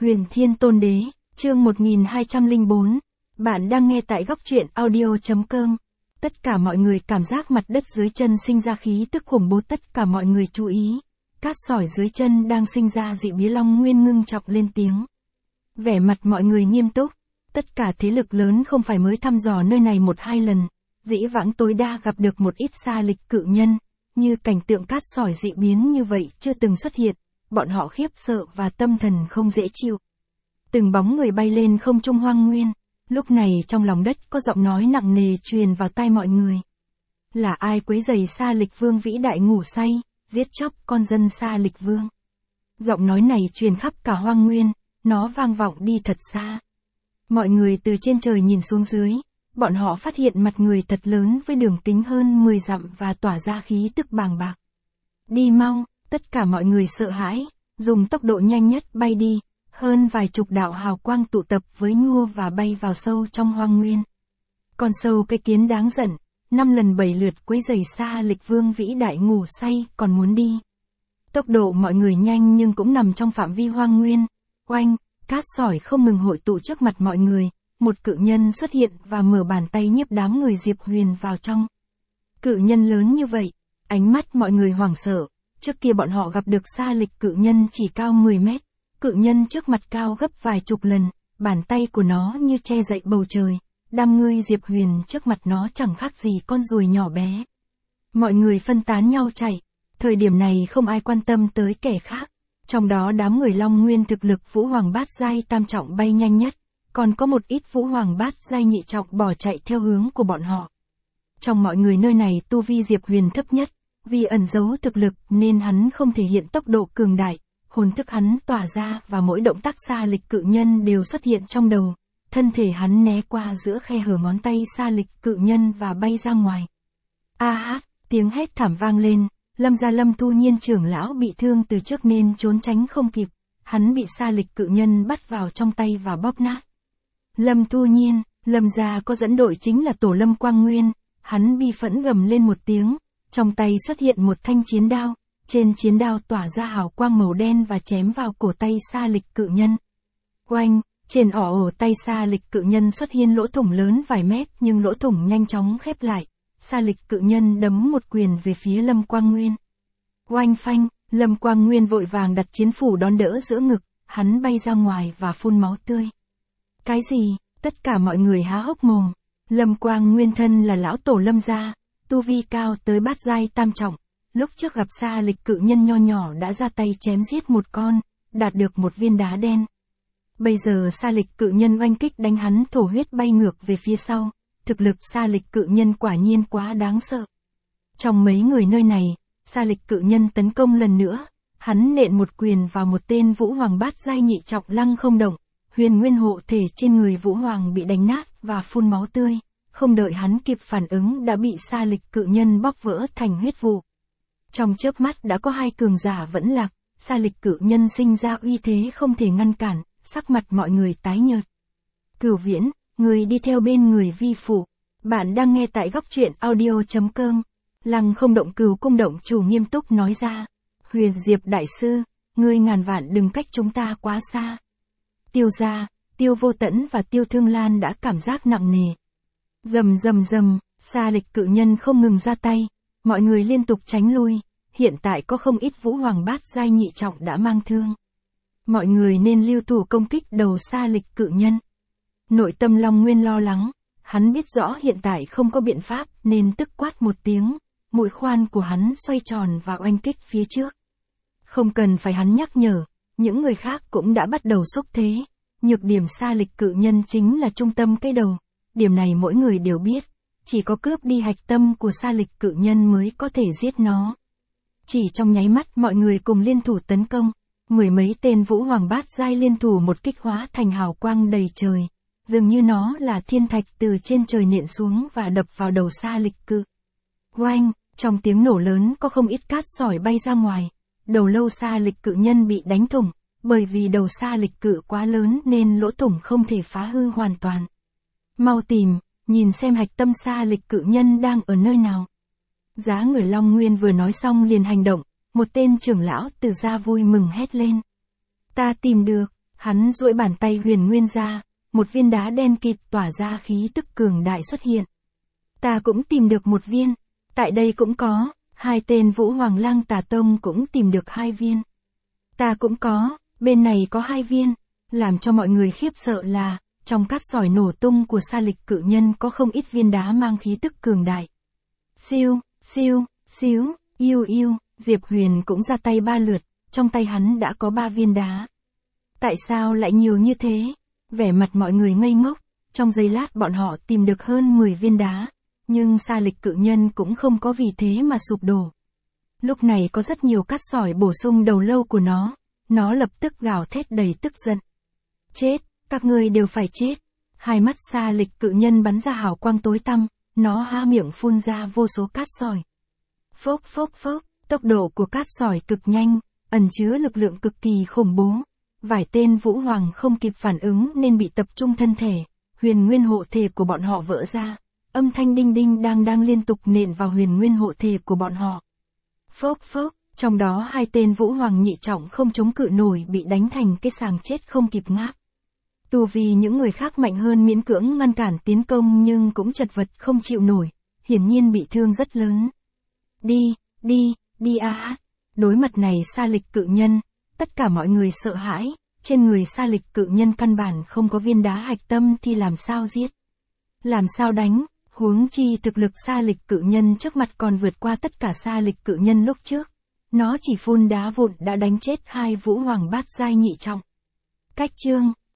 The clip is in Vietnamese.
Huyền Thiên Tôn Đế, chương 1204. Bạn đang nghe tại góc truyện audio.com. Tất cả mọi người cảm giác mặt đất dưới chân sinh ra khí tức khủng bố, tất cả mọi người chú ý. Cát sỏi dưới chân đang sinh ra dị biến. Long Nguyên ngưng trọng lên tiếng. Vẻ mặt mọi người nghiêm túc. Tất cả thế lực lớn không phải mới thăm dò nơi này 1-2 lần. Dĩ vãng tối đa gặp được một ít sa lịch cự nhân. Như cảnh tượng cát sỏi dị biến như vậy chưa từng xuất hiện. Bọn họ khiếp sợ và tâm thần không dễ chịu. Từng bóng người bay lên không trung hoang nguyên. Lúc này trong lòng đất có giọng nói nặng nề truyền vào tai mọi người. Là ai quấy rầy Sa Lịch Vương vĩ đại ngủ say, giết chóc con dân Sa Lịch Vương? Giọng nói này truyền khắp cả hoang nguyên, nó vang vọng đi thật xa. Mọi người từ trên trời nhìn xuống dưới, bọn họ phát hiện mặt người thật lớn với đường kính hơn 10 dặm và tỏa ra khí tức bàng bạc. Đi mau, tất cả mọi người sợ hãi, dùng tốc độ nhanh nhất bay đi. Hơn vài chục đạo hào quang tụ tập với nhua và bay vào sâu trong hoang nguyên. Con sâu cái kiến đáng giận, 5 lần 7 lượt quấy rầy Sa Lịch Vương vĩ đại ngủ say còn muốn đi. Tốc độ mọi người nhanh nhưng cũng nằm trong phạm vi hoang nguyên. Oanh, cát sỏi không ngừng hội tụ trước mặt mọi người. Một cự nhân xuất hiện và mở bàn tay nhiếp đám người Diệp Huyền vào trong. Cự nhân lớn như vậy, ánh mắt mọi người hoảng sợ. Trước kia bọn họ gặp được Sa Lịch cự nhân chỉ cao 10 mét. Cự nhân trước mặt cao gấp vài chục lần, bàn tay của nó như che dậy bầu trời, đám người Diệp Huyền trước mặt nó chẳng khác gì con ruồi nhỏ bé. Mọi người phân tán nhau chạy, thời điểm này không ai quan tâm tới kẻ khác, trong đó đám người Long Nguyên thực lực Vũ Hoàng Bát giai tam trọng bay nhanh nhất, còn có một ít Vũ Hoàng Bát giai nhị trọng bỏ chạy theo hướng của bọn họ. Trong mọi người nơi này tu vi Diệp Huyền thấp nhất, vì ẩn giấu thực lực nên hắn không thể hiện tốc độ cường đại. Hồn thức hắn tỏa ra và mỗi động tác Sa Lịch cự nhân đều xuất hiện trong đầu. Thân thể hắn né qua giữa khe hở ngón tay Sa Lịch cự nhân và bay ra ngoài. Tiếng hét thảm vang lên, Lâm gia Lâm Thu Nhiên trưởng lão bị thương từ trước nên trốn tránh không kịp. Hắn bị Sa Lịch cự nhân bắt vào trong tay và bóp nát. Lâm Thu Nhiên, Lâm gia có dẫn đội chính là Tổ Lâm Quang Nguyên, hắn bi phẫn gầm lên một tiếng, trong tay xuất hiện một thanh chiến đao. Trên chiến đao tỏa ra hào quang màu đen và chém vào cổ tay Sa Lịch cự nhân. Oanh, trên ổ tay Sa Lịch cự nhân xuất hiện lỗ thủng lớn vài mét nhưng lỗ thủng nhanh chóng khép lại. Sa Lịch cự nhân đấm một quyền về phía Lâm Quang Nguyên. Oanh phanh, Lâm Quang Nguyên vội vàng đặt chiến phủ đón đỡ giữa ngực, hắn bay ra ngoài và phun máu tươi. Cái gì? Tất cả mọi người há hốc mồm. Lâm Quang Nguyên thân là lão tổ Lâm gia, tu vi cao tới bát giai tam trọng. Lúc trước gặp Sa Lịch cự nhân nho nhỏ đã ra tay chém giết một con, đạt được một viên đá đen. Bây giờ Sa Lịch cự nhân oanh kích đánh hắn thổ huyết bay ngược về phía sau, thực lực Sa Lịch cự nhân quả nhiên quá đáng sợ. Trong mấy người nơi này, Sa Lịch cự nhân tấn công lần nữa, hắn nện một quyền vào một tên Vũ Hoàng Bát giai nhị trọng lăng không động, huyền nguyên hộ thể trên người Vũ Hoàng bị đánh nát và phun máu tươi, không đợi hắn kịp phản ứng đã bị Sa Lịch cự nhân bóc vỡ thành huyết vụ. Trong chớp mắt đã có 2 cường giả vẫn lạc, Sa Lịch cự nhân sinh ra uy thế không thể ngăn cản, sắc mặt mọi người tái nhợt. Cửu Viễn, người đi theo bên người vi phụ. Bạn đang nghe tại góc truyện audio.com. Lăng không động Cửu cung động chủ nghiêm túc nói ra. Huyền Diệp đại sư, ngươi ngàn vạn đừng cách chúng ta quá xa. Tiêu gia, Tiêu Vô Tẫn và Tiêu Thương Lan đã cảm giác nặng nề. Rầm rầm rầm, Sa Lịch cự nhân không ngừng ra tay. Mọi người liên tục tránh lui, hiện tại có không ít Vũ Hoàng Bát giai nhị trọng đã mang thương. Mọi người nên lưu thủ công kích đầu Sa Lịch cự nhân. Nội tâm Long Nguyên lo lắng, hắn biết rõ hiện tại không có biện pháp nên tức quát một tiếng, mũi khoan của hắn xoay tròn và oanh kích phía trước. Không cần phải hắn nhắc nhở, những người khác cũng đã bắt đầu xúc thế. Nhược điểm Sa Lịch cự nhân chính là trung tâm cái đầu, điểm này mỗi người đều biết. Chỉ có cướp đi hạch tâm của Sa Lịch cự nhân mới có thể giết nó. Chỉ trong nháy mắt mọi người cùng liên thủ tấn công. 10 mấy tên Vũ Hoàng Bát giai liên thủ một kích hóa thành hào quang đầy trời. Dường như nó là thiên thạch từ trên trời nện xuống và đập vào đầu Sa Lịch cự. Oanh, trong tiếng nổ lớn có không ít cát sỏi bay ra ngoài. Đầu lâu Sa Lịch cự nhân bị đánh thủng. Bởi vì đầu Sa Lịch cự quá lớn nên lỗ thủng không thể phá hư hoàn toàn. Mau tìm. Nhìn xem hạch tâm Sa Lịch cự nhân đang ở nơi nào. Giá người Long Nguyên vừa nói xong liền hành động, một tên trưởng lão từ gia vui mừng hét lên. Ta tìm được, Hắn duỗi bàn tay huyền nguyên ra, một viên đá đen kịt tỏa ra khí tức cường đại xuất hiện. Ta cũng tìm được một viên, tại đây cũng có, hai tên Vũ Hoàng Lang Tà Tông cũng tìm được 2 viên. Ta cũng có, bên này có 2 viên, làm cho mọi người khiếp sợ là, trong cát sỏi nổ tung của Sa Lịch cự nhân có không ít viên đá mang khí tức cường đại. Siêu, siêu, xíu, yêu yêu, Diệp Huyền cũng ra tay 3 lượt, trong tay hắn đã có 3 viên đá. Tại sao lại nhiều như thế? Vẻ mặt mọi người ngây ngốc, trong giây lát bọn họ tìm được hơn 10 viên đá, nhưng Sa Lịch cự nhân cũng không có vì thế mà sụp đổ. Lúc này có rất nhiều cát sỏi bổ sung đầu lâu của nó lập tức gào thét đầy tức giận. Chết, các ngươi đều phải chết. Hai mắt Sa Lịch cự nhân bắn ra hào quang tối tăm, nó há miệng phun ra vô số cát sỏi. Phốc phốc phốc, tốc độ của cát sỏi cực nhanh, ẩn chứa lực lượng cực kỳ khủng bố. Vài tên Vũ Hoàng không kịp phản ứng nên bị tập trung thân thể, huyền nguyên hộ thể của bọn họ vỡ ra. Âm thanh đinh đinh đang liên tục nện vào huyền nguyên hộ thể của bọn họ. Phốc phốc, trong đó 2 tên Vũ Hoàng nhị trọng không chống cự nổi bị đánh thành cái sàng chết không kịp ngáp. Tu vì những người khác mạnh hơn miễn cưỡng ngăn cản tiến công nhưng cũng chật vật không chịu nổi, hiển nhiên bị thương rất lớn. Đi a. Đối mặt này Sa Lịch cự nhân, tất cả mọi người sợ hãi, trên người Sa Lịch cự nhân căn bản không có viên đá hạch tâm thì làm sao giết? Làm sao đánh? Huống chi thực lực Sa Lịch cự nhân trước mặt còn vượt qua tất cả Sa Lịch cự nhân lúc trước. Nó chỉ phun đá vụn đã đánh chết 2 Vũ Hoàng bát giai nhị trọng. Cách chương